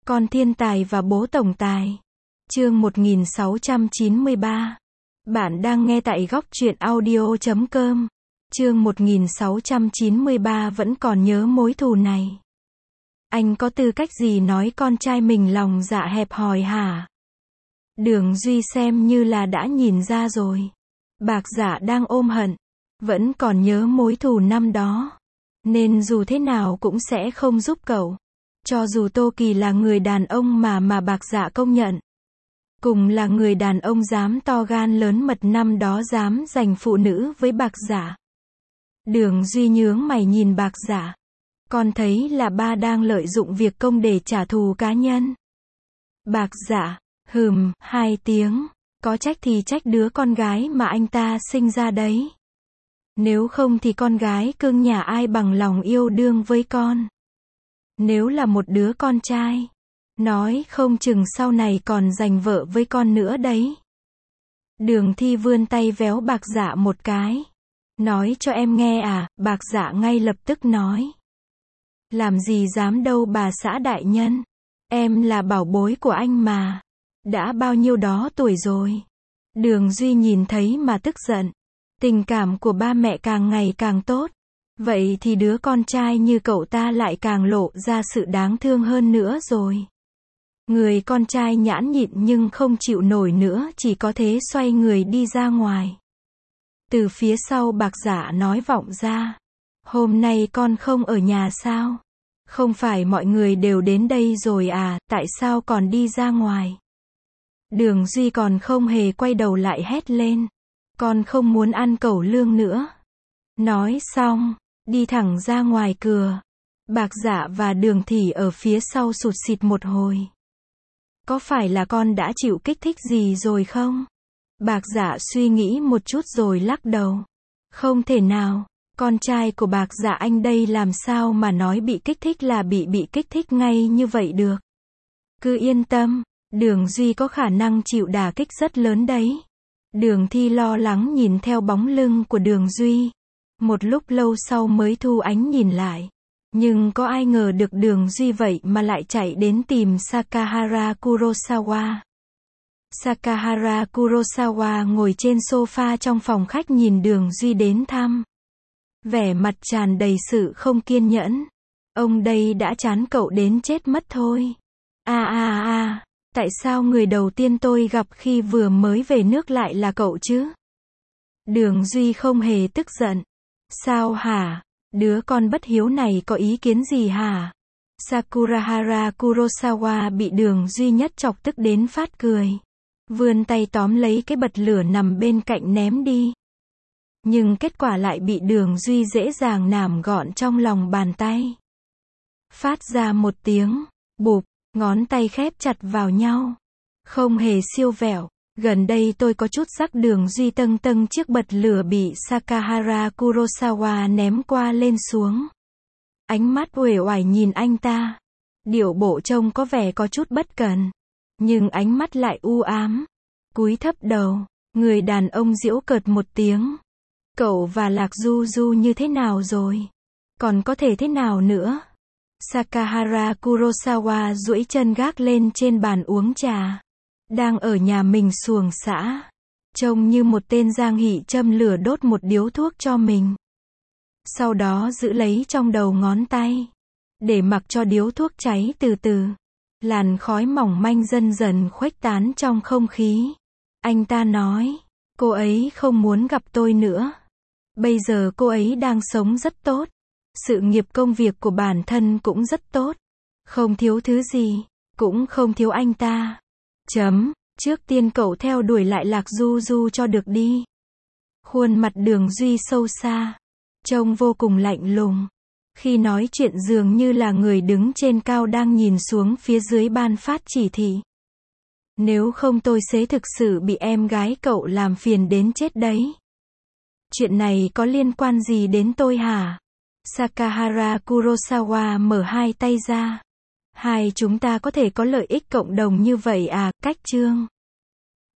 Con thiên tài và bố tổng tài. Chương 1693. Bạn đang nghe tại góc truyện audio.com. Chương 1693 vẫn còn nhớ mối thù này. Anh có tư cách gì nói con trai mình lòng dạ hẹp hòi hả? Đường Duy xem như là đã nhìn ra rồi. Bạc Dạ đang ôm hận, vẫn còn nhớ mối thù năm đó, nên dù thế nào cũng sẽ không giúp cậu. Cho dù Tô Kỳ là người đàn ông mà Bạc Dạ công nhận, cùng là người đàn ông dám to gan lớn mật năm đó dám giành phụ nữ với Bạc Dạ. Đường Duy nhướng mày nhìn Bạc Dạ. Con thấy là ba đang lợi dụng việc công để trả thù cá nhân. Bạc Dạ, hai tiếng, có trách thì trách đứa con gái mà anh ta sinh ra đấy. Nếu không thì con gái cưng nhà ai bằng lòng yêu đương với con. Nếu là một đứa con trai, nói không chừng sau này còn giành vợ với con nữa đấy. Đường Thi vươn tay véo Bạc Dạ một cái. Nói cho em nghe à, Bạc Dạ ngay lập tức nói. Làm gì dám đâu bà xã đại nhân. Em là bảo bối của anh mà. Đã bao nhiêu đó tuổi rồi. Đường Duy nhìn thấy mà tức giận. Tình cảm của ba mẹ càng ngày càng tốt. Vậy thì đứa con trai như cậu ta lại càng lộ ra sự đáng thương hơn nữa rồi. Người con trai nhãn nhịn nhưng không chịu nổi nữa, chỉ có thế xoay người đi ra ngoài. Từ phía sau Bạc Dạ nói vọng ra. Hôm nay con không ở nhà sao? Không phải mọi người đều đến đây rồi à, tại sao còn đi ra ngoài? Đường Duy còn không hề quay đầu lại hét lên. Con không muốn ăn cẩu lương nữa. Nói xong, đi thẳng ra ngoài cửa. Bạc Dạ và Đường Thị ở phía sau sụt sịt một hồi. Có phải là con đã chịu kích thích gì rồi không? Bạc Dạ suy nghĩ một chút rồi lắc đầu. Không thể nào, con trai của Bạc Dạ anh đây làm sao mà nói bị kích thích là bị kích thích ngay như vậy được. Cứ yên tâm, Đường Duy có khả năng chịu đả kích rất lớn đấy. Đường Thi lo lắng nhìn theo bóng lưng của Đường Duy. Một lúc lâu sau mới thu ánh nhìn lại. Nhưng có ai ngờ được Đường Duy vậy mà lại chạy đến tìm Sakahara Kurosawa. Sakahara Kurosawa ngồi trên sofa trong phòng khách nhìn Đường Duy đến thăm. Vẻ mặt tràn đầy sự không kiên nhẫn. Ông đây đã chán cậu đến chết mất thôi. Tại sao người đầu tiên tôi gặp khi vừa mới về nước lại là cậu chứ? Đường Duy không hề tức giận. Sao hả? Đứa con bất hiếu này có ý kiến gì hả? Sakahara Kurosawa bị Đường Duy nhất chọc tức đến phát cười. Vươn tay tóm lấy cái bật lửa nằm bên cạnh ném đi. Nhưng kết quả lại bị Đường Duy dễ dàng nảm gọn trong lòng bàn tay. Phát ra một tiếng, bụp, ngón tay khép chặt vào nhau. Không hề siêu vẹo. Gần đây tôi có chút sắc. Đường Duy tâng chiếc bật lửa bị Sakahara Kurosawa ném qua lên xuống. Ánh mắt uể oải nhìn anh ta. Điệu bộ trông có vẻ có chút bất cẩn. Nhưng ánh mắt lại u ám. Cúi thấp đầu, người đàn ông giễu cợt một tiếng. Cậu và Lạc Du Du như thế nào rồi? Còn có thể thế nào nữa? Sakahara Kurosawa duỗi chân gác lên trên bàn uống trà. Đang ở nhà mình xuồng xã. Trông như một tên giang hị châm lửa đốt một điếu thuốc cho mình. Sau đó giữ lấy trong đầu ngón tay. Để mặc cho điếu thuốc cháy từ từ. Làn khói mỏng manh dần dần khuếch tán trong không khí. Anh ta nói, cô ấy không muốn gặp tôi nữa. Bây giờ cô ấy đang sống rất tốt. Sự nghiệp công việc của bản thân cũng rất tốt. Không thiếu thứ gì, cũng không thiếu anh ta. Trước tiên cậu theo đuổi lại Lạc Du Du cho được đi. Khuôn mặt Đường Duy sâu xa. Trông vô cùng lạnh lùng. Khi nói chuyện dường như là người đứng trên cao đang nhìn xuống phía dưới ban phát chỉ thị. Nếu không tôi sẽ thực sự bị em gái cậu làm phiền đến chết đấy. Chuyện này có liên quan gì đến tôi hả? Sakahara Kurosawa mở hai tay ra. Hai chúng ta có thể có lợi ích cộng đồng như vậy à? Cách chương